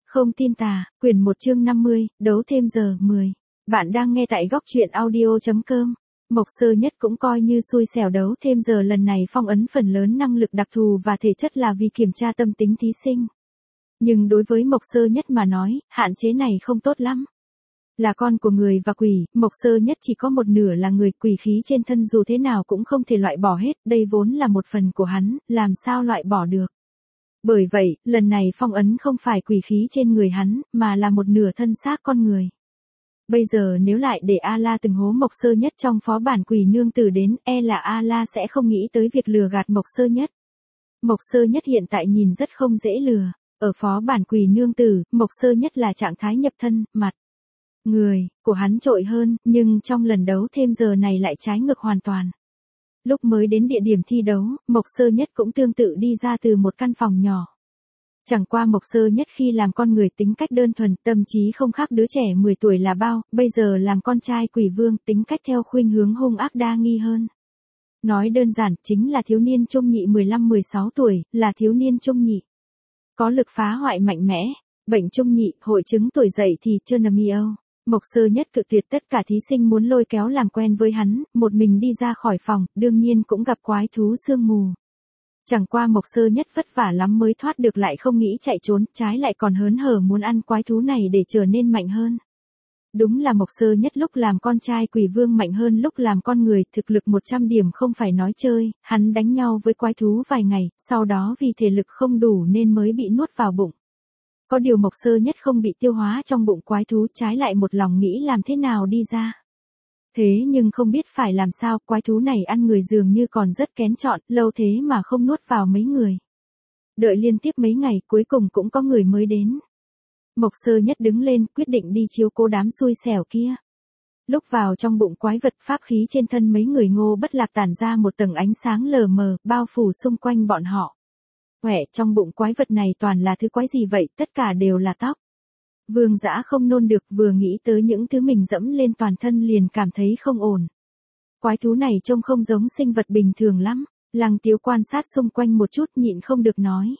Không tin tà, quyển 1 chương 50, đấu thêm giờ 10. Bạn đang nghe tại góc truyện audio.com. Mộc Sơ Nhất cũng coi như xui xẻo đấu thêm giờ lần này phong ấn phần lớn năng lực đặc thù và thể chất là vì kiểm tra tâm tính thí sinh. Nhưng đối với Mộc Sơ Nhất mà nói, hạn chế này không tốt lắm. Là con của người và quỷ, Mộc Sơ Nhất chỉ có một nửa là người, quỷ khí trên thân dù thế nào cũng không thể loại bỏ hết, đây vốn là một phần của hắn, làm sao loại bỏ được. Bởi vậy, lần này phong ấn không phải quỷ khí trên người hắn, mà là một nửa thân xác con người. Bây giờ nếu lại để A-la từng hố Mộc Sơ Nhất trong phó bản quỷ nương tử đến, là A-la sẽ không nghĩ tới việc lừa gạt Mộc Sơ Nhất. Mộc Sơ Nhất hiện tại nhìn rất không dễ lừa. Ở phó bản quỷ nương tử, Mộc Sơ Nhất là trạng thái nhập thân, mặt, người, của hắn trội hơn, nhưng trong lần đấu thêm giờ này lại trái ngược hoàn toàn. Lúc mới đến địa điểm thi đấu, Mộc Sơ Nhất cũng tương tự đi ra từ một căn phòng nhỏ. Chẳng qua Mộc Sơ Nhất khi làm con người tính cách đơn thuần, tâm trí không khác đứa trẻ 10 tuổi là bao, bây giờ làm con trai quỷ vương tính cách theo khuynh hướng hung ác đa nghi hơn. Nói đơn giản, chính là thiếu niên trung nhị 15-16 tuổi, là thiếu niên trung nhị. Có lực phá hoại mạnh mẽ, bệnh trung nhị, hội chứng tuổi dậy thì Chernomio. Mộc Sơ Nhất cự tuyệt tất cả thí sinh muốn lôi kéo làm quen với hắn, một mình đi ra khỏi phòng, đương nhiên cũng gặp quái thú sương mù. Chẳng qua Mộc Sơ Nhất vất vả lắm mới thoát được lại không nghĩ chạy trốn, trái lại còn hớn hở muốn ăn quái thú này để trở nên mạnh hơn. Đúng là Mộc Sơ Nhất lúc làm con trai quỷ vương mạnh hơn lúc làm con người, thực lực 100 điểm không phải nói chơi, hắn đánh nhau với quái thú vài ngày, sau đó vì thể lực không đủ nên mới bị nuốt vào bụng. Có điều Mộc Sơ Nhất không bị tiêu hóa trong bụng quái thú, trái lại một lòng nghĩ làm thế nào đi ra. Thế nhưng không biết phải làm sao, quái thú này ăn người dường như còn rất kén chọn, lâu thế mà không nuốt vào mấy người. Đợi liên tiếp mấy ngày, cuối cùng cũng có người mới đến. Mộc Sơ Nhất đứng lên, quyết định đi chiếu cố đám xui xẻo kia. Lúc vào trong bụng quái vật, pháp khí trên thân mấy người Ngô Bất Lạc tản ra một tầng ánh sáng lờ mờ, bao phủ xung quanh bọn họ. Trong bụng quái vật này toàn là thứ quái gì vậy, tất cả đều là tóc. Vương Dã không nôn được, vừa nghĩ tới những thứ mình dẫm lên toàn thân liền cảm thấy không ổn. Quái thú này trông không giống sinh vật bình thường lắm. Lăng Tiếu quan sát xung quanh một chút nhịn không được nói.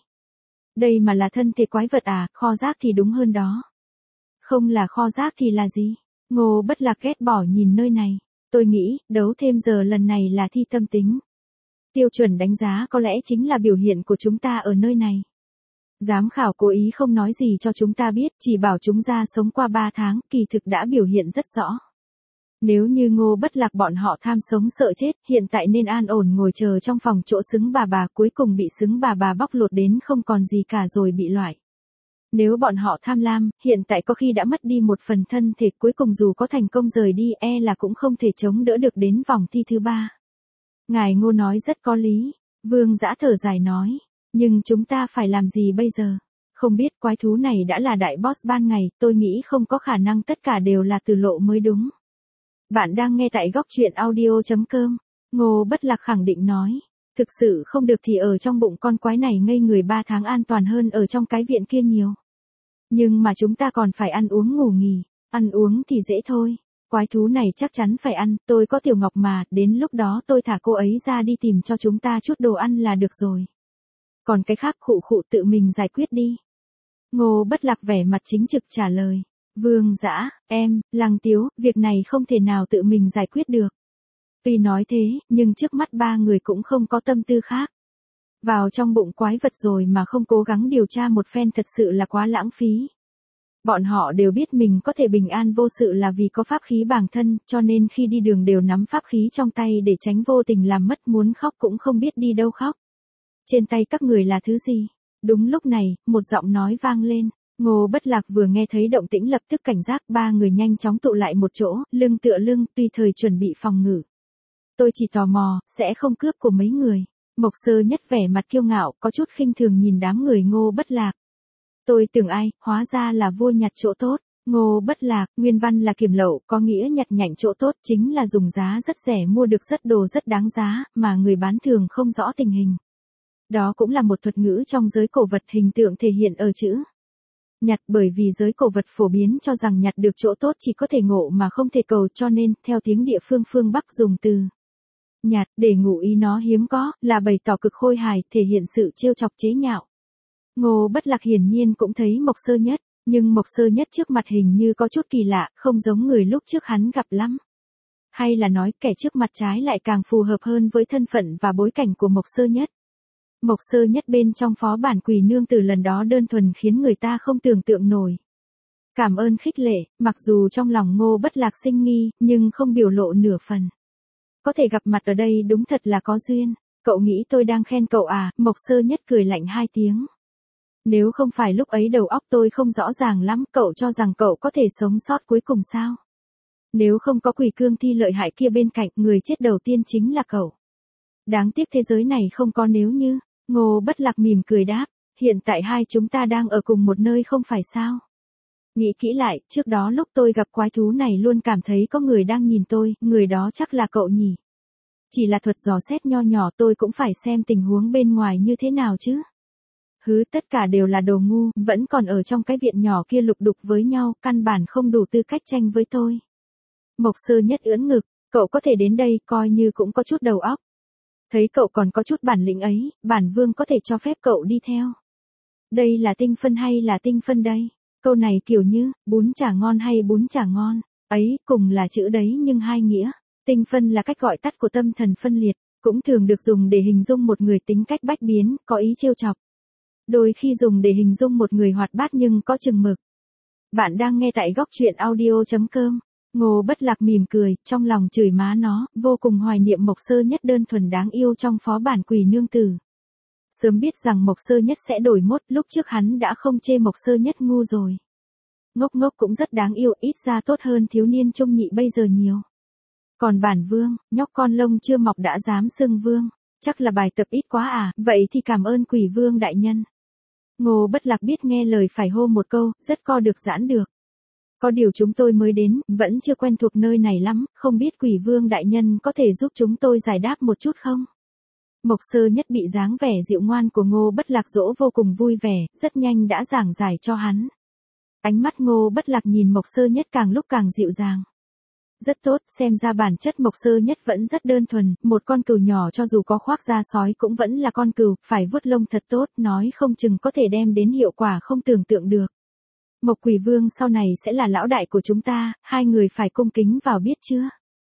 Đây mà là thân thể quái vật à, kho rác thì đúng hơn đó. Không là kho rác thì là gì? Ngô Bất Lạc ghét bỏ nhìn nơi này. Tôi nghĩ, đấu thêm giờ lần này là thi tâm tính. Tiêu chuẩn đánh giá có lẽ chính là biểu hiện của chúng ta ở nơi này. Giám khảo cố ý không nói gì cho chúng ta biết, chỉ bảo chúng ra sống qua 3 tháng, kỳ thực đã biểu hiện rất rõ. Nếu như Ngô Bất Lạc bọn họ tham sống sợ chết, hiện tại nên an ổn ngồi chờ trong phòng chỗ xứng bà cuối cùng bị xứng bà bóc lột đến không còn gì cả rồi bị loại. Nếu bọn họ tham lam, hiện tại có khi đã mất đi một phần thân thể, cuối cùng dù có thành công rời đi là cũng không thể chống đỡ được đến vòng thi thứ 3. Ngài Ngô nói rất có lý, Vương Dã thở dài nói. Nhưng chúng ta phải làm gì bây giờ? Không biết, quái thú này đã là đại boss ban ngày, tôi nghĩ không có khả năng tất cả đều là Từ Lộ mới đúng. Bạn đang nghe tại góc truyện audio.com. Ngô Bất Lạc khẳng định nói. Thực sự không được thì ở trong bụng con quái này ngây người 3 tháng an toàn hơn ở trong cái viện kia nhiều. Nhưng mà chúng ta còn phải ăn uống ngủ nghỉ. Ăn uống thì dễ thôi. Quái thú này chắc chắn phải ăn, tôi có Tiểu Ngọc mà, đến lúc đó tôi thả cô ấy ra đi tìm cho chúng ta chút đồ ăn là được rồi. Còn cái khác khụ tự mình giải quyết đi. Ngô Bất Lạc vẻ mặt chính trực trả lời. Vương Dã, Lăng Tiếu, việc này không thể nào tự mình giải quyết được. Tuy nói thế, nhưng trước mắt 3 người cũng không có tâm tư khác. Vào trong bụng quái vật rồi mà không cố gắng điều tra một phen thật sự là quá lãng phí. Bọn họ đều biết mình có thể bình an vô sự là vì có pháp khí bàng thân, cho nên khi đi đường đều nắm pháp khí trong tay để tránh vô tình làm mất, muốn khóc cũng không biết đi đâu khóc. Trên tay các người là thứ gì? Đúng lúc này, một giọng nói vang lên. Ngô Bất Lạc vừa nghe thấy động tĩnh lập tức cảnh giác, 3 người nhanh chóng tụ lại một chỗ, lưng tựa lưng, tùy thời chuẩn bị phòng ngự. Tôi chỉ tò mò, sẽ không cướp của mấy người. Mộc Sơ Nhất vẻ mặt kiêu ngạo, có chút khinh thường nhìn đám người Ngô Bất Lạc. Tôi tưởng ai, hóa ra là vua nhặt chỗ tốt. Ngô Bất Lạc, nguyên văn là kiểm lậu, có nghĩa nhặt nhạnh chỗ tốt, chính là dùng giá rất rẻ mua được rất đồ rất đáng giá, mà người bán thường không rõ tình hình. Đó cũng là một thuật ngữ trong giới cổ vật, hình tượng thể hiện ở chữ nhặt, bởi vì giới cổ vật phổ biến cho rằng nhặt được chỗ tốt chỉ có thể ngộ mà không thể cầu, cho nên, theo tiếng địa phương phương Bắc dùng từ nhặt để ngụ ý nó hiếm có, là bày tỏ cực khôi hài, thể hiện sự trêu chọc chế nhạo. Ngô Bất Lạc hiển nhiên cũng thấy Mộc Sơ Nhất, Nhưng Mộc Sơ Nhất trước mặt hình như có chút kỳ lạ, không giống người lúc trước hắn gặp lắm. Hay là nói kẻ trước mặt trái lại càng phù hợp hơn với thân phận và bối cảnh của Mộc Sơ Nhất. Mộc Sơ Nhất bên trong phó bản quỷ nương tử lần đó đơn thuần khiến người ta không tưởng tượng nổi. Cảm ơn khích lệ, mặc dù trong lòng Ngô Bất Lạc sinh nghi, nhưng không biểu lộ nửa phần. Có thể gặp mặt ở đây đúng thật là có duyên. Cậu nghĩ tôi đang khen cậu à? Mộc Sơ Nhất cười lạnh 2 tiếng. Nếu không phải lúc ấy đầu óc tôi không rõ ràng lắm, cậu cho rằng cậu có thể sống sót cuối cùng sao? Nếu không có quỷ cương thi lợi hại kia bên cạnh, người chết đầu tiên chính là cậu. Đáng tiếc thế giới này không có nếu như. Ngô Bất Lạc mỉm cười đáp, hiện tại hai chúng ta đang ở cùng một nơi không phải sao? Nghĩ kỹ lại, trước đó lúc tôi gặp quái thú này luôn cảm thấy có người đang nhìn tôi, người đó chắc là cậu nhỉ? Chỉ là thuật dò xét nho nhỏ, tôi cũng phải xem tình huống bên ngoài như thế nào chứ. Tất cả đều là đồ ngu, vẫn còn ở trong cái viện nhỏ kia lục đục với nhau, căn bản không đủ tư cách tranh với tôi. Mộc Sơ Nhất ưỡn ngực, cậu có thể đến đây, coi như cũng có chút đầu óc. Thấy cậu còn có chút bản lĩnh ấy, bản vương có thể cho phép cậu đi theo. Đây là tinh phân hay là tinh phân đây? Câu này kiểu như, bún chả ngon hay bún chả ngon, ấy, cùng là chữ đấy nhưng hai nghĩa. Tinh phân là cách gọi tắt của tâm thần phân liệt, cũng thường được dùng để hình dung một người tính cách bách biến, có ý trêu chọc. Đôi khi dùng để hình dung một người hoạt bát nhưng có chừng mực. Bạn đang nghe tại góc truyện audio.com. Ngô Bất Lạc mỉm cười, trong lòng chửi má nó, vô cùng hoài niệm Mộc Sơ Nhất đơn thuần đáng yêu trong phó bản quỷ nương tử. Sớm biết rằng Mộc Sơ Nhất sẽ đổi mốt, lúc trước hắn đã không chê Mộc Sơ Nhất ngu rồi. Ngốc ngốc cũng rất đáng yêu, ít ra tốt hơn thiếu niên trung nhị bây giờ nhiều. Còn bản vương, nhóc con lông chưa mọc đã dám xưng vương, chắc là bài tập ít quá à, vậy thì cảm ơn quỷ vương đại nhân. Ngô Bất Lạc biết nghe lời phải hô một câu, rất co được giãn được. Có điều chúng tôi mới đến, vẫn chưa quen thuộc nơi này lắm, không biết quỷ vương đại nhân có thể giúp chúng tôi giải đáp một chút không? Mộc Sơ Nhất bị dáng vẻ dịu ngoan của Ngô Bất Lạc dỗ vô cùng vui vẻ, rất nhanh đã giảng giải cho hắn. Ánh mắt Ngô Bất Lạc nhìn Mộc Sơ Nhất càng lúc càng dịu dàng. Rất tốt, xem ra bản chất Mộc Sơ Nhất vẫn rất đơn thuần, một con cừu nhỏ cho dù có khoác da sói cũng vẫn là con cừu, phải vuốt lông thật tốt, nói không chừng có thể đem đến hiệu quả không tưởng tượng được. Mộc Quỷ Vương sau này sẽ là lão đại của chúng ta, hai người phải cung kính vào biết chưa?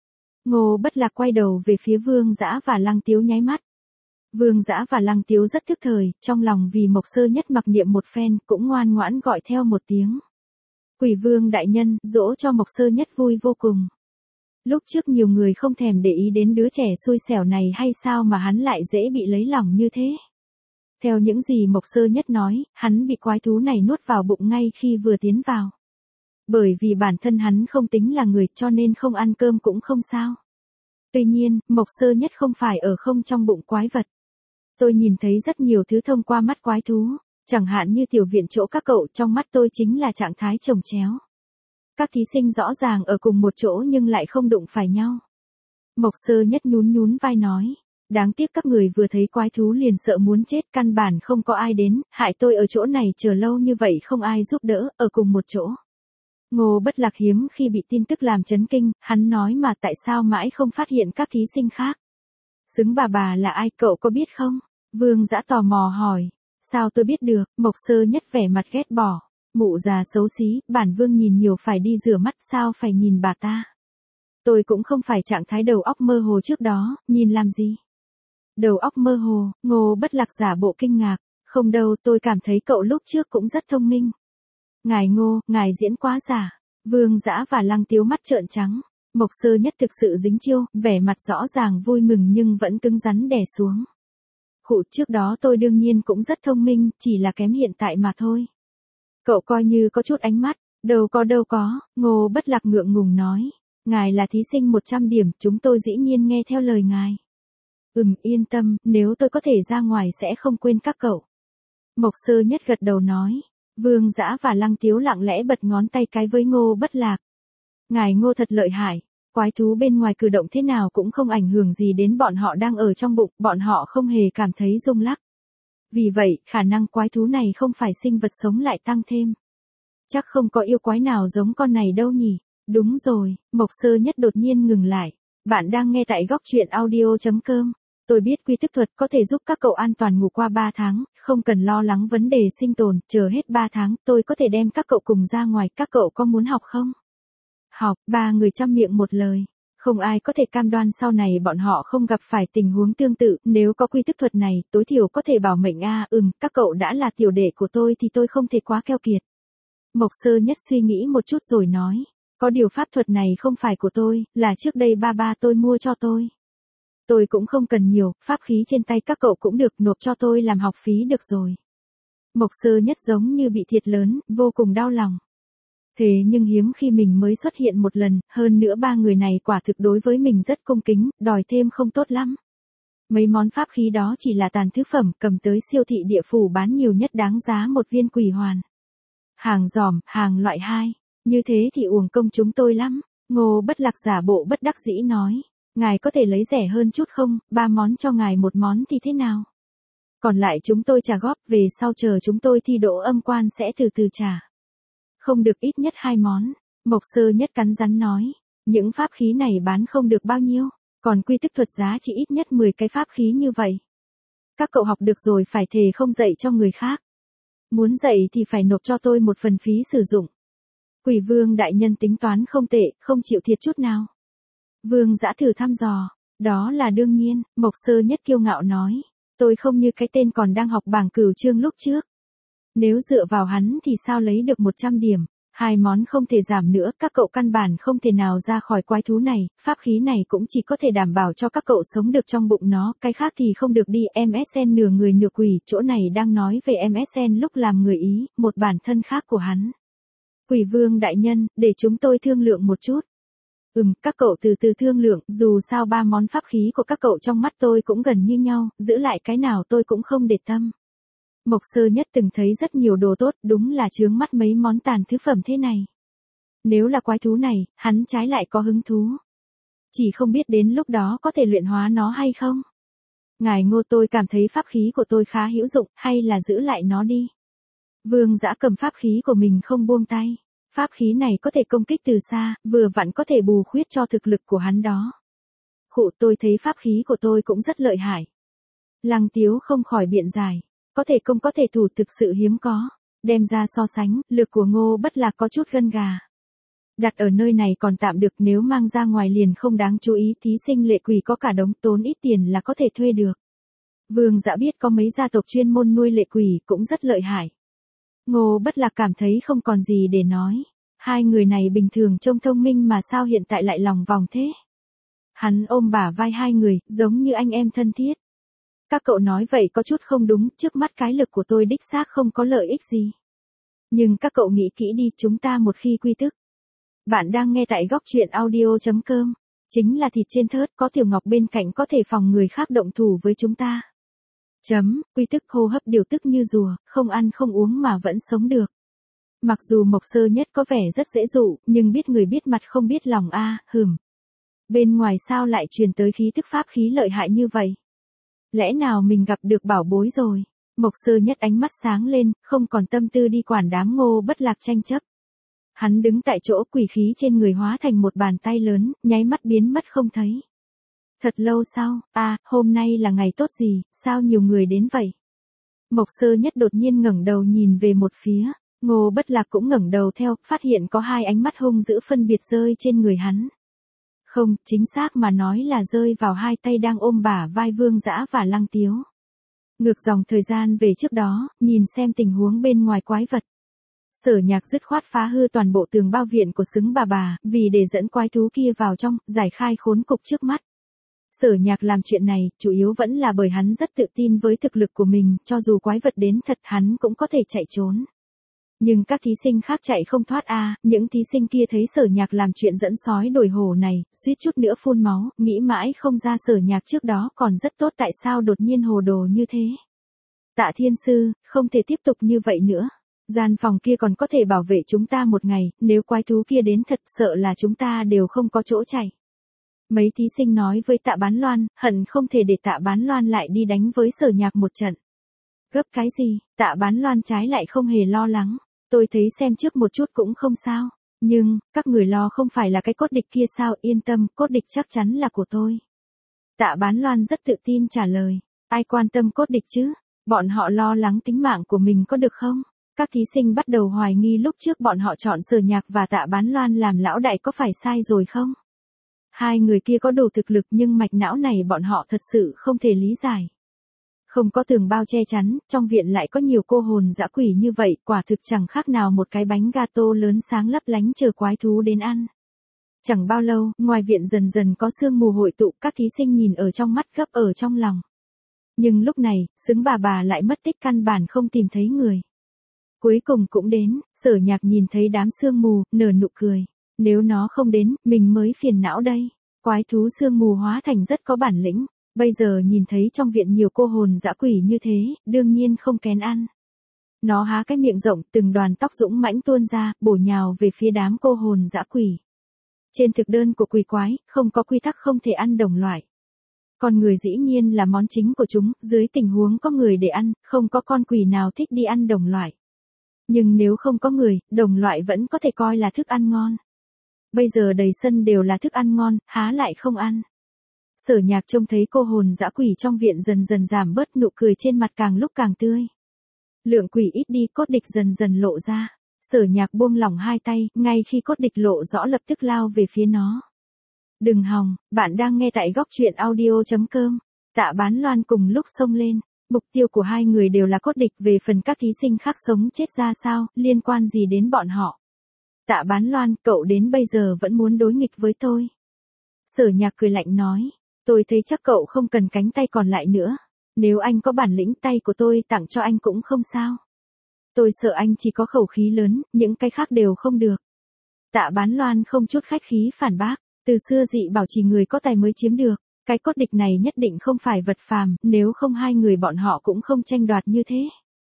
Ngô Bất Lạc quay đầu về phía Vương Dã và Lăng Tiếu nháy mắt. Vương Dã và Lăng Tiếu rất thức thời, trong lòng vì Mộc Sơ Nhất mặc niệm một phen, cũng ngoan ngoãn gọi theo một tiếng. Quỷ Vương đại nhân, dỗ cho Mộc Sơ Nhất vui vô cùng. Lúc trước nhiều người không thèm để ý đến đứa trẻ xui xẻo này hay sao mà hắn lại dễ bị lấy lòng như thế. Theo những gì Mộc Sơ Nhất nói, hắn bị quái thú này nuốt vào bụng ngay khi vừa tiến vào. Bởi vì bản thân hắn không tính là người cho nên không ăn cơm cũng không sao. Tuy nhiên, Mộc Sơ Nhất không phải ở không trong bụng quái vật. Tôi nhìn thấy rất nhiều thứ thông qua mắt quái thú, chẳng hạn như tiểu viện chỗ các cậu trong mắt tôi chính là trạng thái chồng chéo. Các thí sinh rõ ràng ở cùng một chỗ nhưng lại không đụng phải nhau. Mộc Sơ Nhất nhún nhún vai nói. Đáng tiếc các người vừa thấy quái thú liền sợ muốn chết, căn bản không có ai đến, hại tôi ở chỗ này chờ lâu như vậy không ai giúp đỡ, ở cùng một chỗ. Ngô Bất Lạc hiếm khi bị tin tức làm chấn kinh, hắn nói mà tại sao mãi không phát hiện các thí sinh khác. Xứng bà là ai cậu có biết không? Vương Dã tò mò hỏi. Sao tôi biết được? Mộc Sơ Nhất vẻ mặt ghét bỏ. Mụ già xấu xí, bản vương nhìn nhiều phải đi rửa mắt, sao phải nhìn bà ta. Tôi cũng không phải trạng thái đầu óc mơ hồ trước đó, nhìn làm gì. Đầu óc mơ hồ, Ngô Bất Lạc giả bộ kinh ngạc. Không đâu, tôi cảm thấy cậu lúc trước cũng rất thông minh. Ngài Ngô, ngài diễn quá giả. Vương Dã và Lăng Tiếu mắt trợn trắng. Mộc Sơ Nhất thực sự dính chiêu, vẻ mặt rõ ràng vui mừng nhưng vẫn cứng rắn đè xuống. Khụ, trước đó tôi đương nhiên cũng rất thông minh, chỉ là kém hiện tại mà thôi. Cậu coi như có chút ánh mắt. Đâu có, Ngô Bất Lạc ngượng ngùng nói. Ngài là thí sinh 100 điểm, chúng tôi dĩ nhiên nghe theo lời ngài. Yên tâm, nếu tôi có thể ra ngoài sẽ không quên các cậu. Mộc Sơ Nhất gật đầu nói. Vương Dã và Lăng Tiếu lặng lẽ bật ngón tay cái với Ngô Bất Lạc. Ngài Ngô thật lợi hại, quái thú bên ngoài cử động thế nào cũng không ảnh hưởng gì đến bọn họ đang ở trong bụng, bọn họ không hề cảm thấy rung lắc. Vì vậy, khả năng quái thú này không phải sinh vật sống lại tăng thêm. Chắc không có yêu quái nào giống con này đâu nhỉ. Đúng rồi, Mộc Sơ Nhất đột nhiên ngừng lại. Bạn đang nghe tại góc truyện audio.com. Tôi biết quy tức thuật có thể giúp các cậu an toàn ngủ qua 3 tháng, không cần lo lắng vấn đề sinh tồn, chờ hết 3 tháng, tôi có thể đem các cậu cùng ra ngoài, các cậu có muốn học không? Học, ba người chăm miệng một lời. Không ai có thể cam đoan sau này bọn họ không gặp phải tình huống tương tự, nếu có quy tức thuật này, tối thiểu có thể bảo mệnh các cậu đã là tiểu đệ của tôi thì tôi không thể quá keo kiệt. Mộc Sơ Nhất suy nghĩ một chút rồi nói, có điều pháp thuật này không phải của tôi, là trước đây ba tôi mua cho tôi. Tôi cũng không cần nhiều, pháp khí trên tay các cậu cũng được, nộp cho tôi làm học phí được rồi. Mộc Sơ Nhất giống như bị thiệt lớn, vô cùng đau lòng. Thế nhưng hiếm khi mình mới xuất hiện một lần, hơn nữa ba người này quả thực đối với mình rất cung kính, đòi thêm không tốt lắm. Mấy món pháp khí đó chỉ là tàn thứ phẩm, cầm tới siêu thị địa phủ bán nhiều nhất đáng giá một viên quỷ hoàn. Hàng giòm, hàng loại 2, như thế thì uổng công chúng tôi lắm. Ngô Bất Lạc giả bộ bất đắc dĩ nói, ngài có thể lấy rẻ hơn chút không, 3 món cho ngài 1 món thì thế nào? Còn lại chúng tôi trả góp, về sau chờ chúng tôi thi đỗ âm quan sẽ từ từ trả. Không được ít nhất 2 món, Mộc Sơ Nhất cắn rắn nói, những pháp khí này bán không được bao nhiêu, còn quy tức thuật giá trị ít nhất 10 cái pháp khí như vậy. Các cậu học được rồi phải thề không dạy cho người khác. Muốn dạy thì phải nộp cho tôi một phần phí sử dụng. Quỷ Vương đại nhân tính toán không tệ, không chịu thiệt chút nào. Vương Dã thử thăm dò, đó là đương nhiên, Mộc Sơ Nhất kiêu ngạo nói, tôi không như cái tên còn đang học bảng cửu chương lúc trước. Nếu dựa vào hắn thì sao lấy được 100 điểm, 2 món không thể giảm nữa, các cậu căn bản không thể nào ra khỏi quái thú này, pháp khí này cũng chỉ có thể đảm bảo cho các cậu sống được trong bụng nó, cái khác thì không được đi. MSN nửa người nửa quỷ, chỗ này đang nói về MSN lúc làm người Ý, một bản thân khác của hắn. Quỷ Vương đại nhân, để chúng tôi thương lượng một chút. Các cậu từ từ thương lượng, dù sao 3 món pháp khí của các cậu trong mắt tôi cũng gần như nhau, giữ lại cái nào tôi cũng không để tâm. Mộc Sơ Nhất từng thấy rất nhiều đồ tốt, đúng là chướng mắt mấy món tàn thứ phẩm thế này. Nếu là quái thú này, hắn trái lại có hứng thú. Chỉ không biết đến lúc đó có thể luyện hóa nó hay không. Ngài Ngô, tôi cảm thấy pháp khí của tôi khá hữu dụng, hay là giữ lại nó đi. Vương Dã cầm pháp khí của mình không buông tay. Pháp khí này có thể công kích từ xa, vừa vặn có thể bù khuyết cho thực lực của hắn đó. Khụ, tôi thấy pháp khí của tôi cũng rất lợi hại. Lăng Tiếu không khỏi biện giải. Có thể công có thể thủ thực sự hiếm có. Đem ra so sánh, lực của Ngô Bất Lạc có chút gân gà. Đặt ở nơi này còn tạm được, nếu mang ra ngoài liền không đáng chú ý. Thí sinh lệ quỷ có cả đống, tốn ít tiền là có thể thuê được. Vương Dã biết có mấy gia tộc chuyên môn nuôi lệ quỷ cũng rất lợi hại. Ngô Bất Lạc cảm thấy không còn gì để nói. Hai người này bình thường trông thông minh mà sao hiện tại lại lòng vòng thế. Hắn ôm bả vai hai người, giống như anh em thân thiết. Các cậu nói vậy có chút không đúng, trước mắt cái lực của tôi đích xác không có lợi ích gì. Nhưng các cậu nghĩ kỹ đi, chúng ta một khi quy tức. Bạn đang nghe tại góc truyện audio.com. Chính là thịt trên thớt, có Tiểu Ngọc bên cạnh có thể phòng người khác động thủ với chúng ta. Quy tức hô hấp điều tức như rùa, không ăn không uống mà vẫn sống được. Mặc dù Mộc Sơ Nhất có vẻ rất dễ dụ, nhưng biết người biết mặt không biết lòng Bên ngoài sao lại truyền tới khí tức pháp khí lợi hại như vậy? Lẽ nào mình gặp được bảo bối rồi? Mộc Sơ Nhất ánh mắt sáng lên, không còn tâm tư đi quản đám Ngô Bất Lạc tranh chấp. Hắn đứng tại chỗ, quỷ khí trên người hóa thành một bàn tay lớn, nháy mắt biến mất không thấy. Thật lâu sau, hôm nay là ngày tốt gì, sao nhiều người đến vậy? Mộc Sơ Nhất đột nhiên ngẩng đầu nhìn về một phía, Ngô Bất Lạc cũng ngẩng đầu theo, phát hiện có 2 ánh mắt hung dữ phân biệt rơi trên người hắn. Không, chính xác mà nói là rơi vào 2 tay đang ôm bả vai Vương Dã và Lăng Tiếu. Ngược dòng thời gian về trước đó, nhìn xem tình huống bên ngoài quái vật. Sở Nhạc dứt khoát phá hư toàn bộ tường bao viện của xứng bà, vì để dẫn quái thú kia vào trong, giải khai khốn cục trước mắt. Sở Nhạc làm chuyện này, chủ yếu vẫn là bởi hắn rất tự tin với thực lực của mình, cho dù quái vật đến thật hắn cũng có thể chạy trốn. Nhưng các thí sinh khác chạy không thoát những thí sinh kia thấy Sở Nhạc làm chuyện dẫn sói đổi hổ này, suýt chút nữa phun máu, nghĩ mãi không ra Sở Nhạc trước đó còn rất tốt tại sao đột nhiên hồ đồ như thế. Tạ Thiên Sư, không thể tiếp tục như vậy nữa. Gian phòng kia còn có thể bảo vệ chúng ta một ngày, nếu quái thú kia đến thật sợ là chúng ta đều không có chỗ chạy. Mấy thí sinh nói với Tạ Bán Loan, hận không thể để Tạ Bán Loan lại đi đánh với Sở Nhạc một trận. Gấp cái gì, Tạ Bán Loan trái lại không hề lo lắng. Tôi thấy xem trước một chút cũng không sao. Nhưng, các người lo không phải là cái cốt địch kia sao, yên tâm, cốt địch chắc chắn là của tôi. Tạ Bán Loan rất tự tin trả lời. Ai quan tâm cốt địch chứ? Bọn họ lo lắng tính mạng của mình có được không? Các thí sinh bắt đầu hoài nghi lúc trước bọn họ chọn Sở Nhạc và Tạ Bán Loan làm lão đại có phải sai rồi không? Hai người kia có đủ thực lực nhưng mạch não này bọn họ thật sự không thể lý giải. Không có tường bao che chắn, trong viện lại có nhiều cô hồn dã quỷ như vậy, quả thực chẳng khác nào một cái bánh gato lớn sáng lấp lánh chờ quái thú đến ăn. Chẳng bao lâu, ngoài viện dần dần có sương mù hội tụ, các thí sinh nhìn ở trong mắt gấp ở trong lòng. Nhưng lúc này, Xứng bà lại mất tích căn bản không tìm thấy người. Cuối cùng cũng đến, Sở Nhạc nhìn thấy đám sương mù, nở nụ cười. Nếu nó không đến, mình mới phiền não đây. Quái thú sương mù hóa thành rất có bản lĩnh. Bây giờ nhìn thấy trong viện nhiều cô hồn dã quỷ như thế, đương nhiên không kén ăn. Nó há cái miệng rộng, từng đoàn tóc dũng mãnh tuôn ra, bổ nhào về phía đám cô hồn dã quỷ. Trên thực đơn của quỷ quái, không có quy tắc không thể ăn đồng loại. Con người dĩ nhiên là món chính của chúng, dưới tình huống có người để ăn, không có con quỷ nào thích đi ăn đồng loại. Nhưng nếu không có người, đồng loại vẫn có thể coi là thức ăn ngon. Bây giờ đầy sân đều là thức ăn ngon, há lại không ăn. Sở Nhạc trông thấy cô hồn dã quỷ trong viện dần dần giảm bớt, nụ cười trên mặt càng lúc càng tươi. Lượng quỷ ít đi, cốt địch dần dần lộ ra. Sở Nhạc buông lỏng hai tay, ngay khi cốt địch lộ rõ lập tức lao về phía nó. Đừng hòng, bạn đang nghe tại góc truyện audio.com. Tạ Bán Loan cùng lúc xông lên. Mục tiêu của hai người đều là cốt địch, về phần các thí sinh khác sống chết ra sao, liên quan gì đến bọn họ. Tạ Bán Loan, cậu đến bây giờ vẫn muốn đối nghịch với tôi. Sở Nhạc cười lạnh nói, tôi thấy chắc cậu không cần cánh tay còn lại nữa. Nếu anh có bản lĩnh, tay của tôi tặng cho anh cũng không sao. Tôi sợ anh chỉ có khẩu khí lớn, những cái khác đều không được. Tạ Bán Loan không chút khách khí phản bác, từ xưa dị bảo chỉ người có tài mới chiếm được. Cái cốt địch này nhất định không phải vật phàm, nếu không hai người bọn họ cũng không tranh đoạt như thế.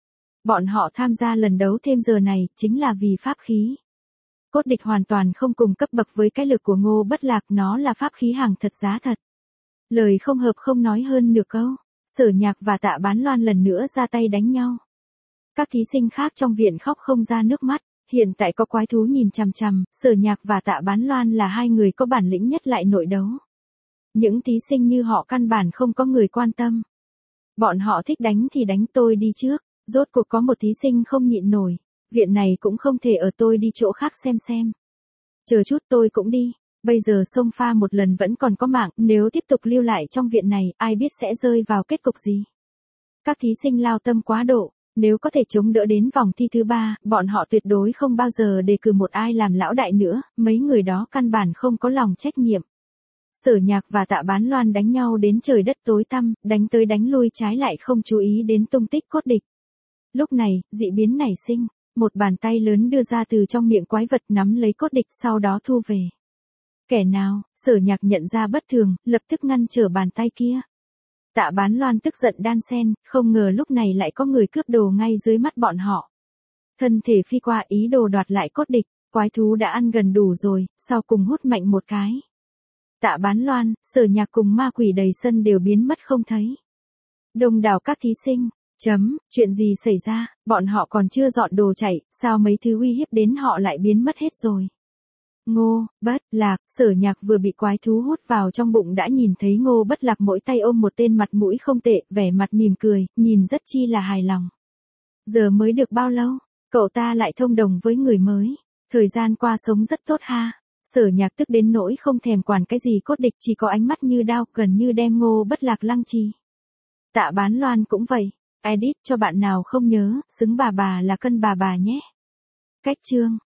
Bọn họ tham gia lần đấu thêm giờ này, chính là vì pháp khí. Cốt địch hoàn toàn không cùng cấp bậc với cái lực của Ngô Bất Lạc, nó là pháp khí hàng thật giá thật. Lời không hợp không nói hơn nửa câu, Sở Nhạc và Tạ Bán Loan lần nữa ra tay đánh nhau. Các thí sinh khác trong viện khóc không ra nước mắt, hiện tại có quái thú nhìn chằm chằm, Sở Nhạc và Tạ Bán Loan là hai người có bản lĩnh nhất lại nội đấu. Những thí sinh như họ căn bản không có người quan tâm. Bọn họ thích đánh thì đánh, tôi đi trước, rốt cuộc có một thí sinh không nhịn nổi, viện này cũng không thể ở, tôi đi chỗ khác xem. Chờ chút, tôi cũng đi, bây giờ xông pha một lần vẫn còn có mạng, nếu tiếp tục lưu lại trong viện này, ai biết sẽ rơi vào kết cục gì. Các thí sinh lao tâm quá độ, nếu có thể chống đỡ đến vòng thi thứ 3, bọn họ tuyệt đối không bao giờ đề cử một ai làm lão đại nữa, mấy người đó căn bản không có lòng trách nhiệm. Sở Nhạc và Tạ Bán Loan đánh nhau đến trời đất tối tăm, đánh tới đánh lui trái lại không chú ý đến tung tích cốt địch. Lúc này, dị biến nảy sinh, một bàn tay lớn đưa ra từ trong miệng quái vật nắm lấy cốt địch sau đó thu về. Kẻ nào? Sở Nhạc nhận ra bất thường, lập tức ngăn trở bàn tay kia. Tạ Bán Loan tức giận đan sen, không ngờ lúc này lại có người cướp đồ ngay dưới mắt bọn họ. Thân thể phi qua ý đồ đoạt lại cốt địch, quái thú đã ăn gần đủ rồi, sau cùng hút mạnh một cái. Tạ Bán Loan, Sở Nhạc cùng ma quỷ đầy sân đều biến mất không thấy. Đông đảo các thí sinh, chuyện gì xảy ra, bọn họ còn chưa dọn đồ chạy, sao mấy thứ uy hiếp đến họ lại biến mất hết rồi. Ngô Bất Lạc, Sở Nhạc vừa bị quái thú hút vào trong bụng đã nhìn thấy Ngô Bất Lạc mỗi tay ôm một tên mặt mũi không tệ, vẻ mặt mỉm cười, nhìn rất chi là hài lòng. Giờ mới được bao lâu, cậu ta lại thông đồng với người mới, thời gian qua sống rất tốt ha. Sở Nhạc tức đến nỗi không thèm quản cái gì cốt địch, chỉ có ánh mắt như đao, gần như đem Ngô Bất Lạc lăng trì. Tạ Bán Loan cũng vậy, edit cho bạn nào không nhớ, Xứng bà là cân bà nhé. Cách chương